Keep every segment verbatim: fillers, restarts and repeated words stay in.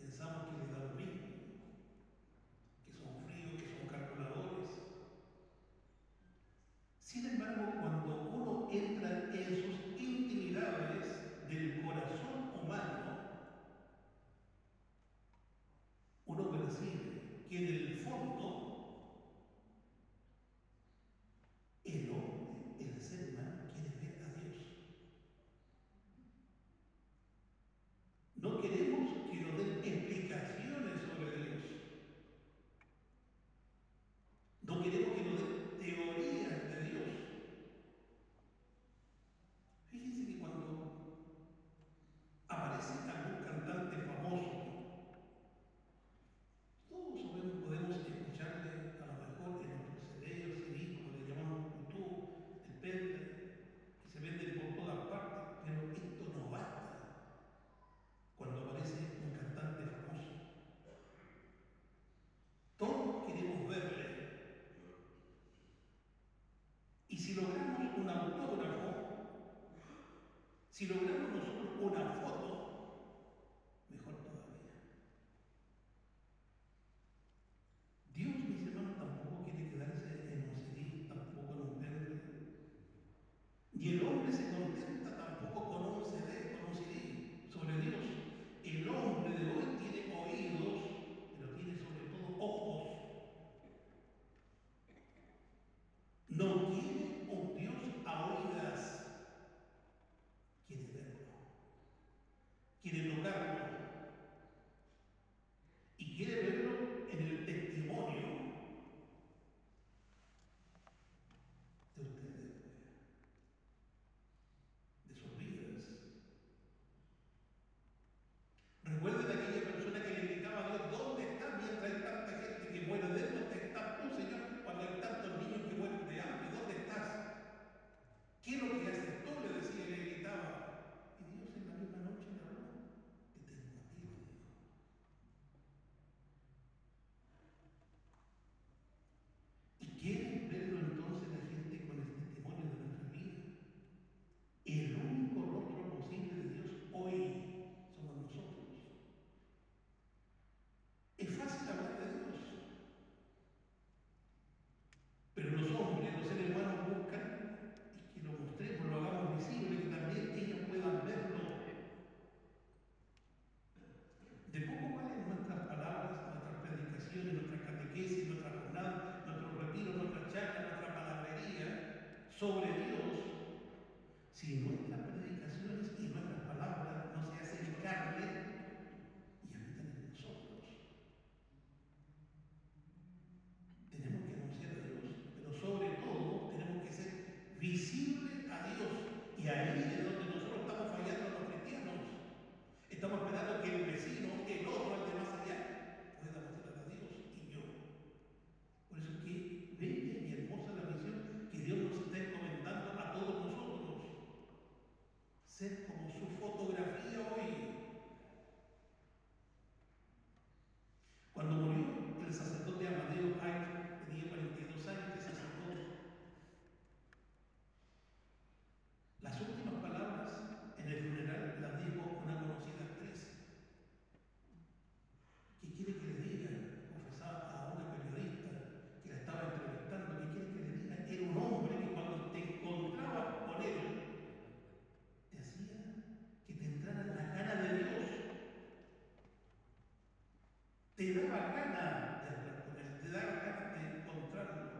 pensamos que les da lo mismo, que son fríos, que son calculadores. Sin embargo, cuando uno entra en sus intimidades del corazón humano, uno percibe que en el fondo el hombre, el ser humano, quiere ver a Dios. No queremos que nos den explicaciones sobre Dios. No queremos que nos den teorías de Dios. Fíjense que cuando aparece algún cantante famoso, todos sabemos, podemos escucharle a lo mejor en nuestros C D o C D, como le llamamos YouTube, el pendrive, que se venden por todas partes, pero esto no basta cuando aparece un cantante famoso. Todos queremos verle. Y si logramos un autógrafo, si logramos nosotros una foto, mejor todavía. Dios, mis hermanos, tampoco quiere quedarse en un C D, tampoco en un pendrive. Y el hombre se contenta tampoco con un C D, con un C D sobre Dios. El hombre de hoy tiene oídos, pero tiene sobre todo ojos. No quiere un Dios a oídas, quiere verlo, quiere tocarlo y quiere verlo en el testimonio de ustedes, de sus vidas. Recuerden a aquella persona que le gritaba a Dios: ¿dónde está? Mientras hay tanta gente que muere de él, ¿dónde estás tú, Señor? Cuando hay tantos niños que mueren de hambre, ¿dónde estás? ¿Qué es lo que haces tú? Le decía y le gritaba. Y Dios en la misma noche le habló: te tengo a ti, le dijo. ¿Y quieren verlo entonces la gente con el testimonio de nuestra vida? El único rostro posible de Dios hoy somos nosotros. Es fácil hablar de Dios, pero los hombres, los seres humanos buscan que lo mostremos, lo hagamos visible, que también ellos puedan verlo. De poco valen nuestras palabras, nuestras predicaciones, nuestras catequesis, nuestras jornadas, nuestros retiros, nuestras charlas, nuestra palabrería sobre Dios, si nuestras predicaciones y nuestras palabras no se hacen carne y habitan en nosotros. Tenemos que anunciar a Dios, pero sobre todo tenemos que ser visibles a Dios. Y ahí es donde nosotros estamos fallando los cristianos. Estamos esperando que el vecino, el otro, el de más allá, pueda mostrar a Dios y yo. Por eso es que bella y hermosa la misión que Dios nos está encomendando a todos nosotros. Ser como su fotografía hoy. Cuando murió el sacerdote Amadeo Ayr, tenía cuarenta y dos años de sacerdote. Las últimas palabras en el funeral las dijo una conocida actriz. ¿Qué quiere que le diga? Confesaba a una periodista que la estaba entrevistando. ¿Qué quiere que le diga? Era un hombre que cuando te encontrabas con él, te hacía que te entrara la gana de Dios. Te daba ganas de hablar con él, te daba ganas de encontrarlo.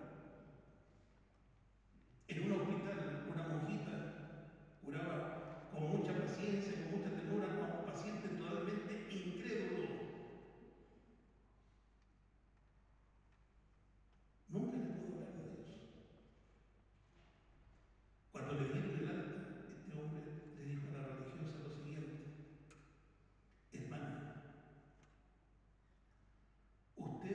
En un hospital, una monjita curaba con mucha paciencia, con mucha ternura a un paciente totalmente incrédulo. Nunca le pudo hablar de Dios. Cuando le dieron el alta, este hombre le dijo a la religiosa lo siguiente: hermana, usted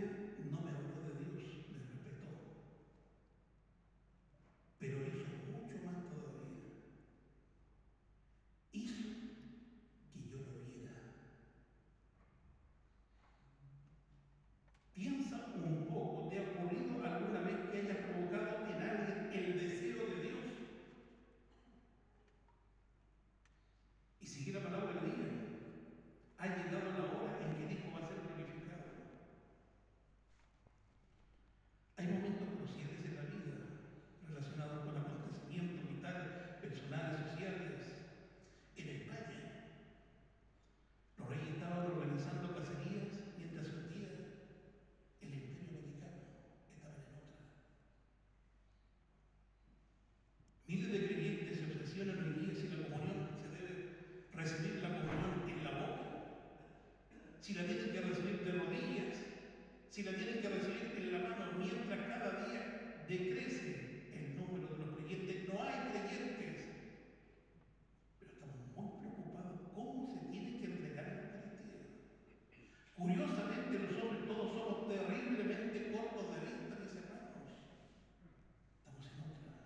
si la tienen que recibir de rodillas, si la tienen que recibir en la mano, mientras cada día decrece el número de los creyentes. No hay creyentes, pero estamos muy preocupados cómo se tiene que entregar la Eucaristía. Curiosamente, los hombres todos somos terriblemente cortos de vista, mis hermanos. Estamos en otra.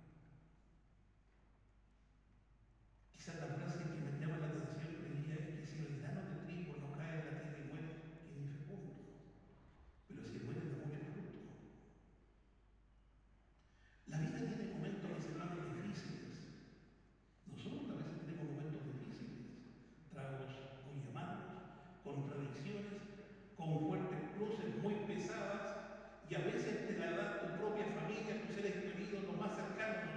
Quizás la frase que me llama la atención hoy día es que si el grano de trigo no cae en la tierra y muere, es infecundo. Pero si muere, da mucho fruto. La vida tiene momentos, mis hermanos, difíciles. Nosotros a veces tenemos momentos difíciles, tragos muy amargos, contradicciones, con fuertes cruces muy pesadas, y a veces te la da tu propia familia, tus seres queridos, los más cercanos.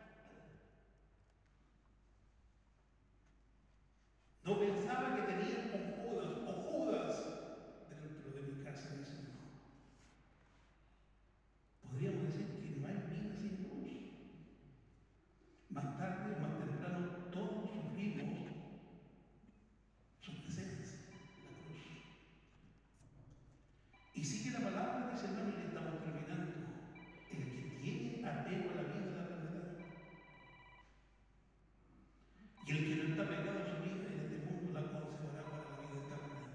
No pensaba que tenía un Judas o Judas dentro de mi casa, dice no. Podríamos decir que no hay vida sin cruz. Más tarde o más temprano todos sufrimos su presencia, la cruz. Y sigue la palabra, dice hermano, y estamos terminando. El que tiene apego a la vida la perderá. Y el que no está pegado a su vida en este mundo la conservará para la vida eterna.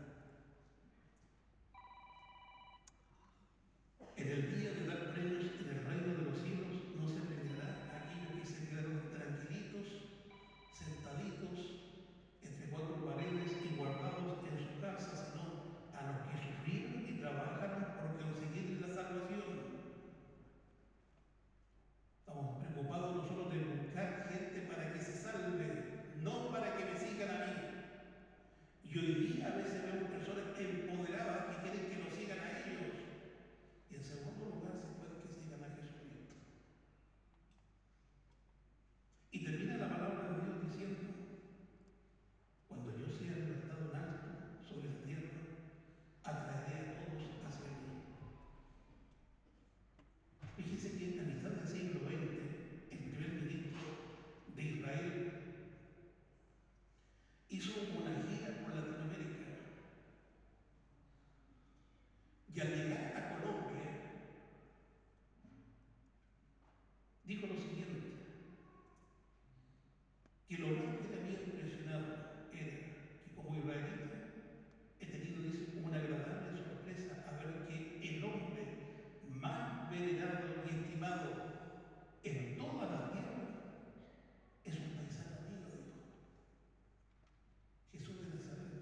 En el día de dar premios en el reino de los cielos no se premiará a aquellos que se quedaron tranquilitos, sentaditos entre cuatro paredes y guardados en su casa, sino a los que sufrieron y trabajaron por conseguir la salvación. Estamos preocupados nosotros de buscar gente para que se salve, no para que me sigan a mí. Y hoy día a veces vemos personas empoderadas que quieren que nos sigan a ellos. Y en segundo lugar, se puede que sigan a Jesucristo. Y termina la palabra de Dios diciendo: cuando yo sea levantado en alto sobre la tierra, atraeré a todos hacia mí. Fíjense que a mitad del siglo veinte, el primer ministro de Israel hizo una gira por Latinoamérica. Y al llegar a Colombia, dijo lo siguiente: que lo más que le había impresionado era que como israelita he tenido, dice, una agradable sorpresa a ver que el hombre más venerado y estimado en toda la tierra es un paisano mío, dijo, Jesús de Nazaret.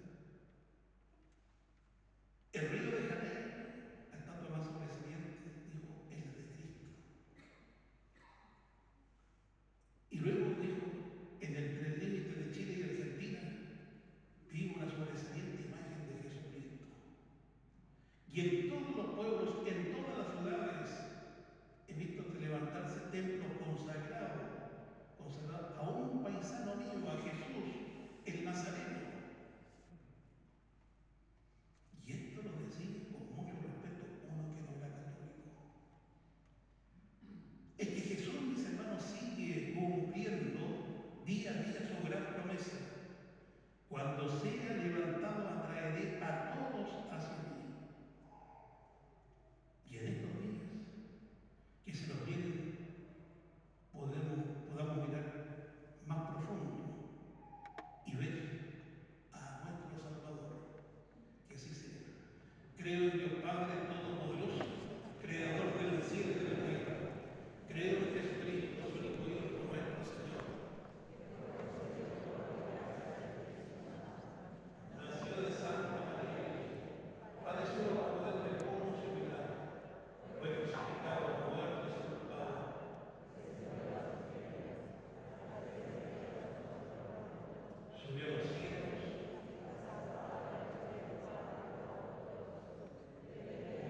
El río de Janeiro, la estatua más sobresaliente, dijo, es la de Cristo. Y luego dijo, en el, en el límite de Chile y Argentina, vi una sobresaliente imagen de Jesucristo. Y en todos los pueblos, en todas las ciudades, he visto levantarse templos consagrados, consagrados a un paisano mío, a Jesús, el Nazareno. Y esto lo decía con mucho respeto uno que no era católico. Es que Jesús, mis hermanos, sigue cumpliendo día a día su gran promesa. Cuando sea levantado, atraeré a todos hacia mí. Y en estos días que se nos vienen, podemos, podamos mirar más profundo y ver a nuestro Salvador. Que así sea. Creo en Dios Padre Todopoderoso, Creador del cielo y de la tierra. Creo en Jesucristo, su único Hijo, nuestro Señor. Nació de Santa María, padeció bajo poder del Poncio Pilato, fue crucificado, muerto y sepultado. Subió a los cielos.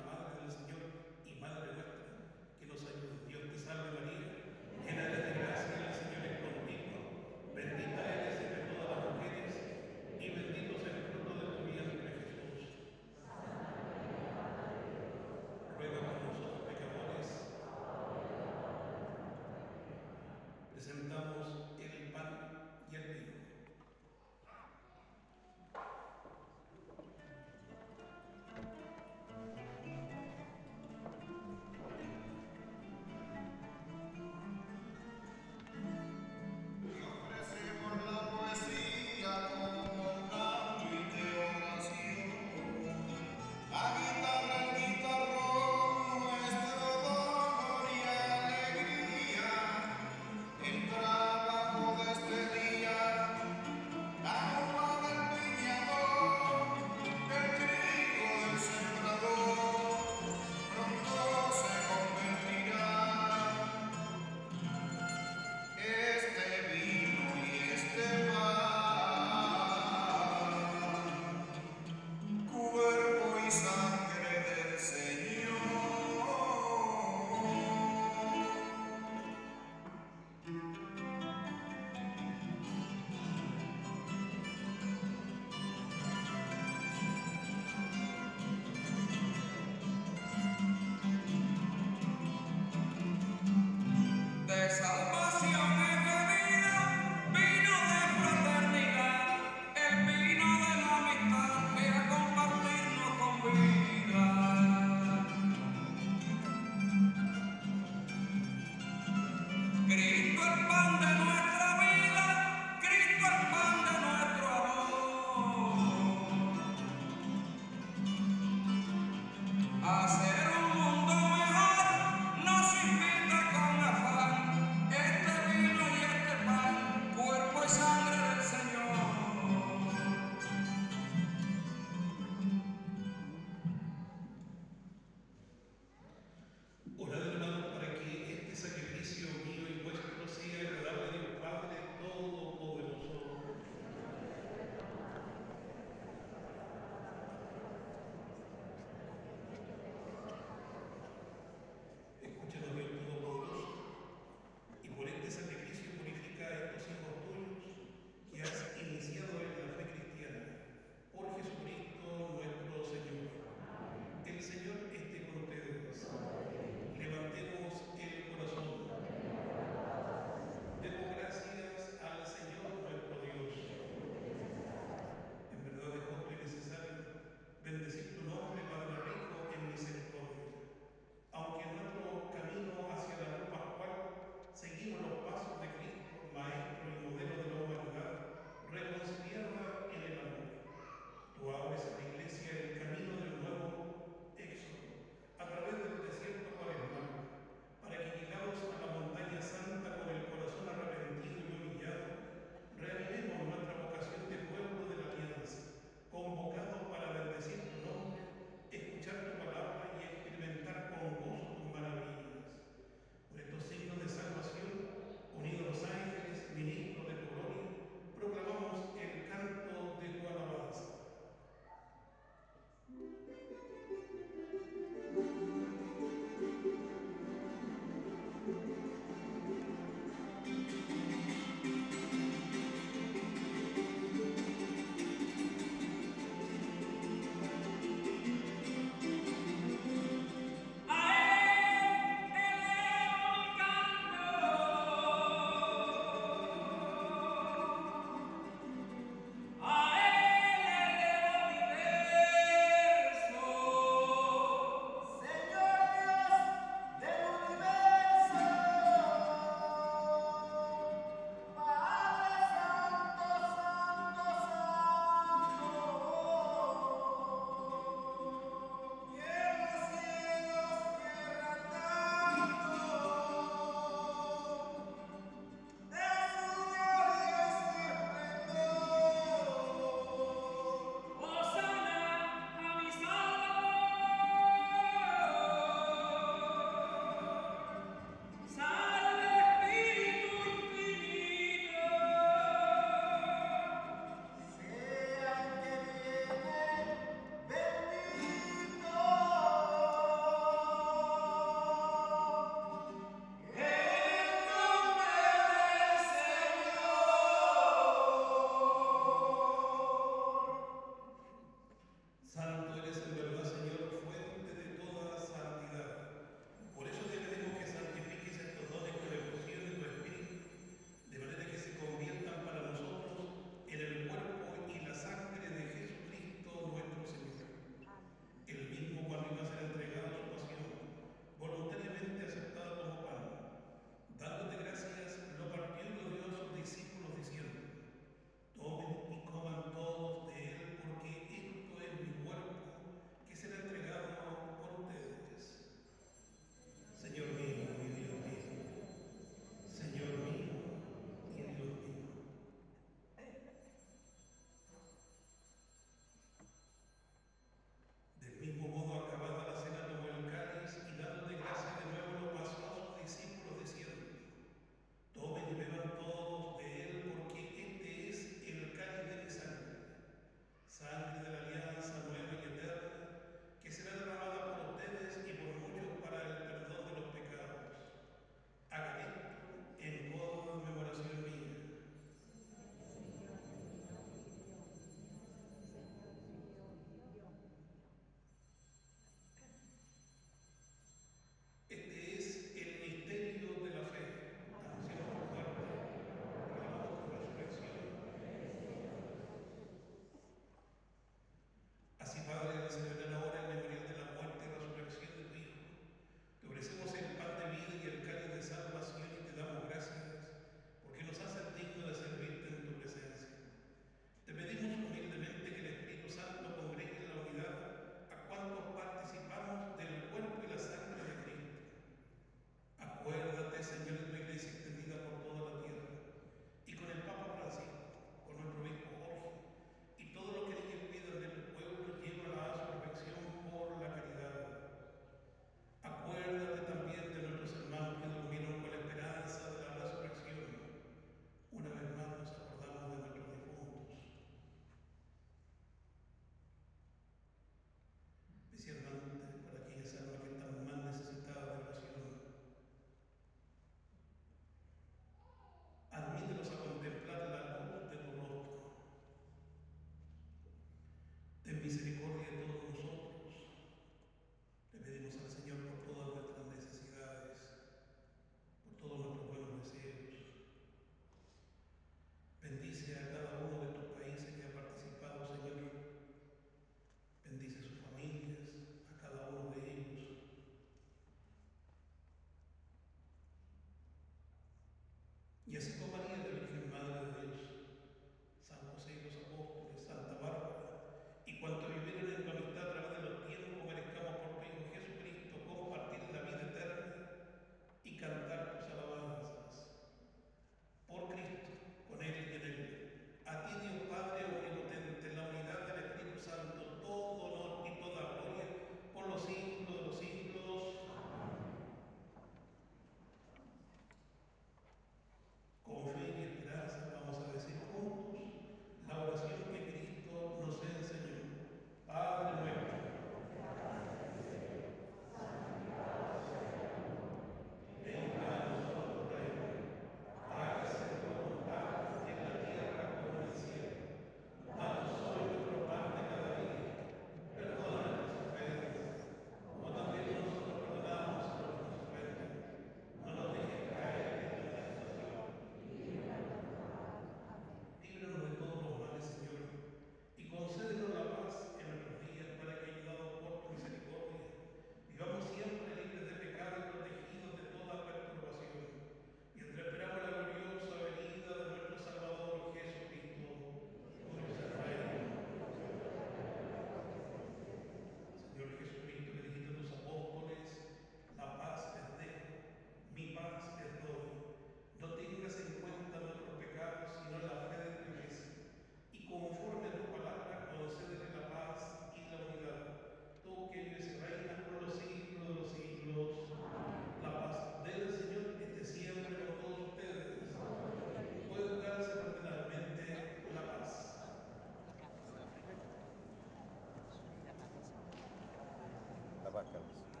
Carlos.